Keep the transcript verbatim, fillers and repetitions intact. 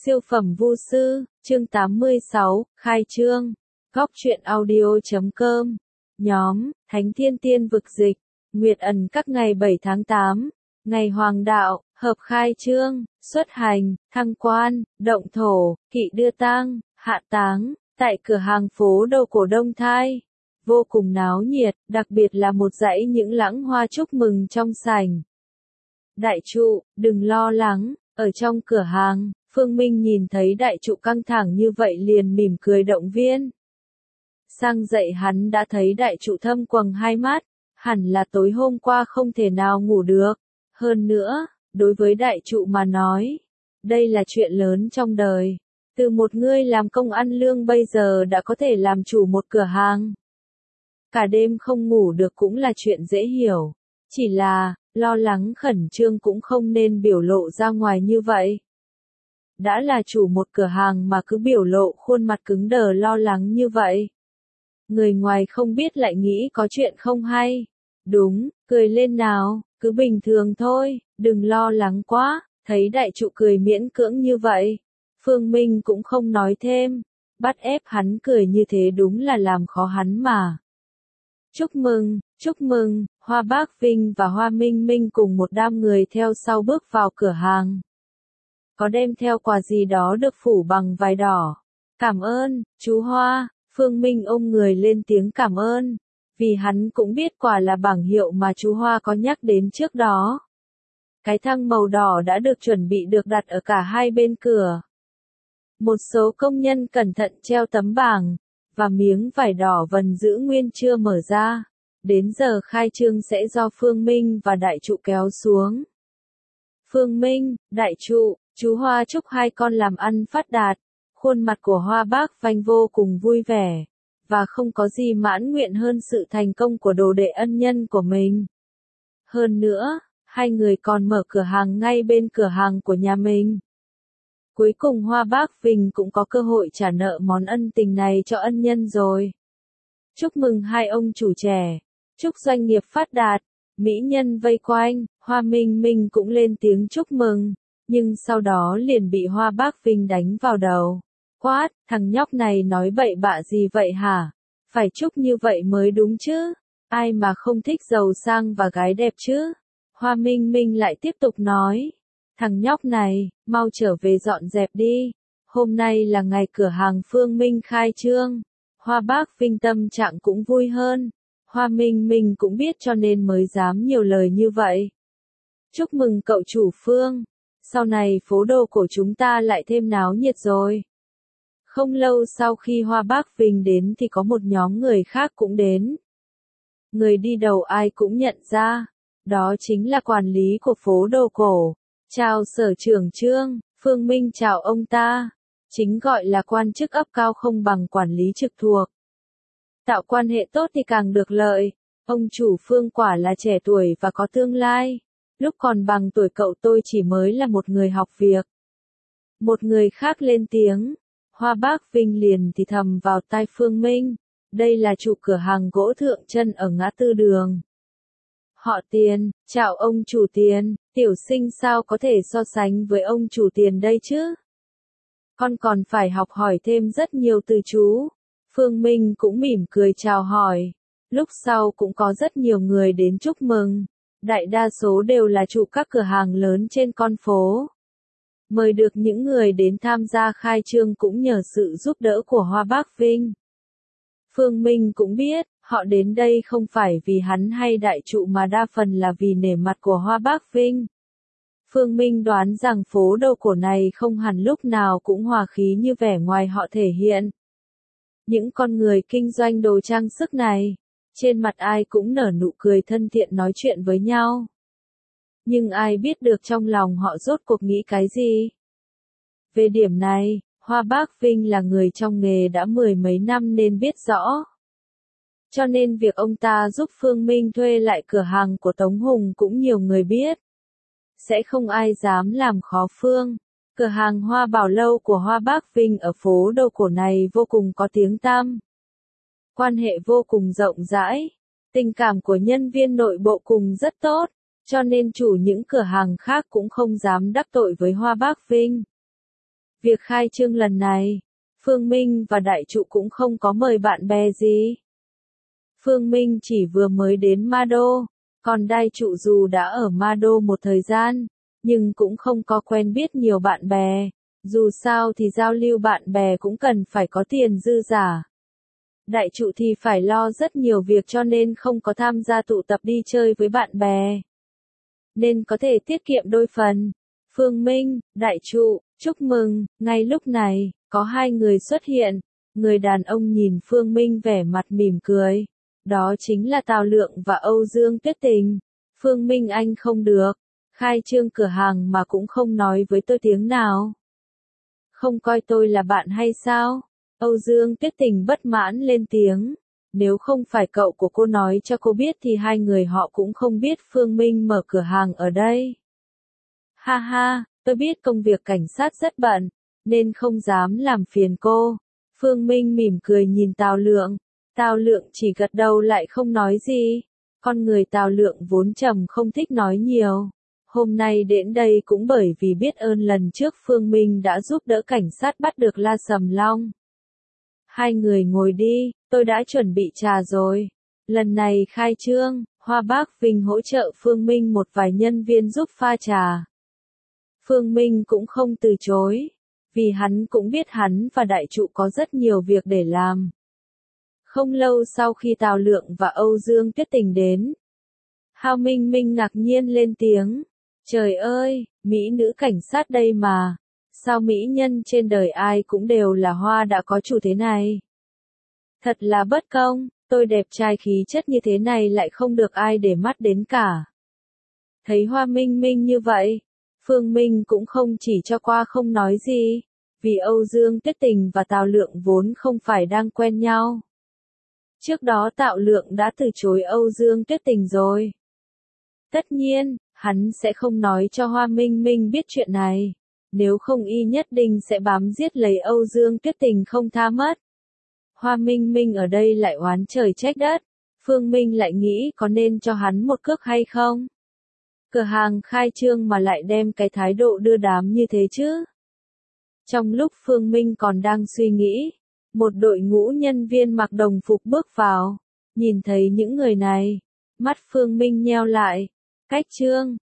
Siêu phẩm vu sư, chương tám mươi sáu, khai trương. Góc truyện audio chấm com. Nhóm, Thánh Thiên Tiên Vực Dịch. Nguyệt ẩn các ngày bảy tháng tám. Ngày Hoàng Đạo, hợp khai trương, xuất hành, thăng quan, động thổ, kỵ đưa tang, hạ táng, tại cửa hàng phố đầu cổ Đông Thai. Vô cùng náo nhiệt, đặc biệt là một dãy những lãng hoa chúc mừng trong sảnh. Đại trụ, đừng lo lắng, ở trong cửa hàng, Phương Minh nhìn thấy đại trụ căng thẳng như vậy liền mỉm cười động viên. Sang dậy hắn đã thấy đại trụ thâm quầng hai mắt, hẳn là tối hôm qua không thể nào ngủ được. Hơn nữa, đối với đại trụ mà nói, đây là chuyện lớn trong đời. Từ một người làm công ăn lương bây giờ đã có thể làm chủ một cửa hàng. Cả đêm không ngủ được cũng là chuyện dễ hiểu. Chỉ là, lo lắng khẩn trương cũng không nên biểu lộ ra ngoài như vậy. Đã là chủ một cửa hàng mà cứ biểu lộ khuôn mặt cứng đờ lo lắng như vậy. Người ngoài không biết lại nghĩ có chuyện không hay. Đúng, cười lên nào, cứ bình thường thôi, đừng lo lắng quá. Thấy đại trụ cười miễn cưỡng như vậy, Phương Minh cũng không nói thêm. Bắt ép hắn cười như thế đúng là làm khó hắn mà. Chúc mừng, chúc mừng, Hoa Bác Vinh và Hoa Minh Minh cùng một đám người theo sau bước vào cửa hàng. Có đem theo quà gì đó được phủ bằng vải đỏ. Cảm ơn, chú Hoa. Phương Minh ôm người lên tiếng cảm ơn. Vì hắn cũng biết quà là bảng hiệu mà chú Hoa có nhắc đến trước đó. Cái thăng màu đỏ đã được chuẩn bị được đặt ở cả hai bên cửa. Một số công nhân cẩn thận treo tấm bảng, và miếng vải đỏ vần giữ nguyên chưa mở ra. Đến giờ khai trương sẽ do Phương Minh và đại trụ kéo xuống. Phương Minh, đại trụ, chú Hoa chúc hai con làm ăn phát đạt. Khuôn mặt của Hoa Bác Vanh vô cùng vui vẻ, và không có gì mãn nguyện hơn sự thành công của đồ đệ ân nhân của mình. Hơn nữa, hai người còn mở cửa hàng ngay bên cửa hàng của nhà mình. Cuối cùng Hoa Bác Vinh cũng có cơ hội trả nợ món ân tình này cho ân nhân rồi. Chúc mừng hai ông chủ trẻ, chúc doanh nghiệp phát đạt. Mỹ nhân vây quanh, Hoa Minh Minh cũng lên tiếng chúc mừng, nhưng sau đó liền bị Hoa Bác Vinh đánh vào đầu. Quát, thằng nhóc này nói bậy bạ gì vậy hả? Phải chúc như vậy mới đúng chứ? Ai mà không thích giàu sang và gái đẹp chứ? Hoa Minh Minh lại tiếp tục nói. Thằng nhóc này, mau trở về dọn dẹp đi. Hôm nay là ngày cửa hàng Phương Minh khai trương. Hoa Bác Vinh tâm trạng cũng vui hơn. Hoa Minh Minh cũng biết cho nên mới dám nhiều lời như vậy. Chúc mừng cậu chủ Phương. Sau này phố đồ của chúng ta lại thêm náo nhiệt rồi. Không lâu sau khi Hoa Bác Vinh đến thì có một nhóm người khác cũng đến. Người đi đầu ai cũng nhận ra. Đó chính là quản lý của phố đồ cổ. Chào sở trưởng Trương, Phương Minh chào ông ta. Chính gọi là quan chức ấp cao không bằng quản lý trực thuộc. Tạo quan hệ tốt thì càng được lợi. Ông chủ Phương quả là trẻ tuổi và có tương lai. Lúc còn bằng tuổi cậu tôi chỉ mới là một người học việc. Một người khác lên tiếng. Hoa Bác Vinh liền thì thầm vào tai Phương Minh. Đây là chủ cửa hàng gỗ Thượng Chân ở ngã tư đường. Họ Tiền, chào ông chủ Tiền, tiểu sinh sao có thể so sánh với ông chủ Tiền đây chứ? Con còn phải học hỏi thêm rất nhiều từ chú. Phương Minh cũng mỉm cười chào hỏi. Lúc sau cũng có rất nhiều người đến chúc mừng. Đại đa số đều là chủ các cửa hàng lớn trên con phố. Mời được những người đến tham gia khai trương cũng nhờ sự giúp đỡ của Hoa Bác Vinh. Phương Minh cũng biết, họ đến đây không phải vì hắn hay đại trụ mà đa phần là vì nể mặt của Hoa Bác Vinh. Phương Minh đoán rằng phố đồ cổ này không hẳn lúc nào cũng hòa khí như vẻ ngoài họ thể hiện. Những con người kinh doanh đồ trang sức này, trên mặt ai cũng nở nụ cười thân thiện nói chuyện với nhau. Nhưng ai biết được trong lòng họ rốt cuộc nghĩ cái gì? Về điểm này, Hoa Bác Vinh là người trong nghề đã mười mấy năm nên biết rõ. Cho nên việc ông ta giúp Phương Minh thuê lại cửa hàng của Tống Hùng cũng nhiều người biết. Sẽ không ai dám làm khó Phương. Cửa hàng Hoa Bảo Lâu của Hoa Bác Vinh ở phố đồ cổ này vô cùng có tiếng tăm. Quan hệ vô cùng rộng rãi. Tình cảm của nhân viên nội bộ cùng rất tốt. Cho nên chủ những cửa hàng khác cũng không dám đắc tội với Hoa Bác Vinh. Việc khai trương lần này, Phương Minh và đại trụ cũng không có mời bạn bè gì. Phương Minh chỉ vừa mới đến Ma Đô, còn đại trụ dù đã ở Ma Đô một thời gian, nhưng cũng không có quen biết nhiều bạn bè. Dù sao thì giao lưu bạn bè cũng cần phải có tiền dư giả. Đại trụ thì phải lo rất nhiều việc cho nên không có tham gia tụ tập đi chơi với bạn bè. Nên có thể tiết kiệm đôi phần. Phương Minh, đại trụ, chúc mừng, ngay lúc này, có hai người xuất hiện. Người đàn ông nhìn Phương Minh vẻ mặt mỉm cười. Đó chính là Tào Lượng và Âu Dương Tuyết Tình. Phương Minh anh không được. Khai trương cửa hàng mà cũng không nói với tôi tiếng nào. Không coi tôi là bạn hay sao? Âu Dương Tuyết Tình bất mãn lên tiếng. Nếu không phải cậu của cô nói cho cô biết thì hai người họ cũng không biết Phương Minh mở cửa hàng ở đây. Ha ha, tôi biết công việc cảnh sát rất bận, nên không dám làm phiền cô. Phương Minh mỉm cười nhìn Tào Lượng. Tào Lượng chỉ gật đầu lại không nói gì. Con người Tào Lượng vốn trầm không thích nói nhiều. Hôm nay đến đây cũng bởi vì biết ơn lần trước Phương Minh đã giúp đỡ cảnh sát bắt được La Sầm Long. Hai người ngồi đi, tôi đã chuẩn bị trà rồi. Lần này khai trương, Hoa Bác Vinh hỗ trợ Phương Minh một vài nhân viên giúp pha trà. Phương Minh cũng không từ chối, vì hắn cũng biết hắn và đại trụ có rất nhiều việc để làm. Không lâu sau khi Tào Lượng và Âu Dương Tuyết Tình đến, Hào Minh Minh ngạc nhiên lên tiếng. Trời ơi, mỹ nữ cảnh sát đây mà. Sao mỹ nhân trên đời ai cũng đều là hoa đã có chủ thế này? Thật là bất công, tôi đẹp trai khí chất như thế này lại không được ai để mắt đến cả. Thấy Hoa Minh Minh như vậy, Phương Minh cũng không chỉ cho qua không nói gì, vì Âu Dương Tuyết Tình và Tào Lượng vốn không phải đang quen nhau. Trước đó Tào Lượng đã từ chối Âu Dương Tuyết Tình rồi. Tất nhiên, hắn sẽ không nói cho Hoa Minh Minh biết chuyện này. Nếu không y nhất định sẽ bám giết lấy Âu Dương Tuyết Tình không tha mất. Hoa Minh Minh ở đây lại oán trời trách đất. Phương Minh lại nghĩ có nên cho hắn một cước hay không? Cửa hàng khai trương mà lại đem cái thái độ đưa đám như thế chứ? Trong lúc Phương Minh còn đang suy nghĩ, một đội ngũ nhân viên mặc đồng phục bước vào. Nhìn thấy những người này, mắt Phương Minh nheo lại. Cách trương,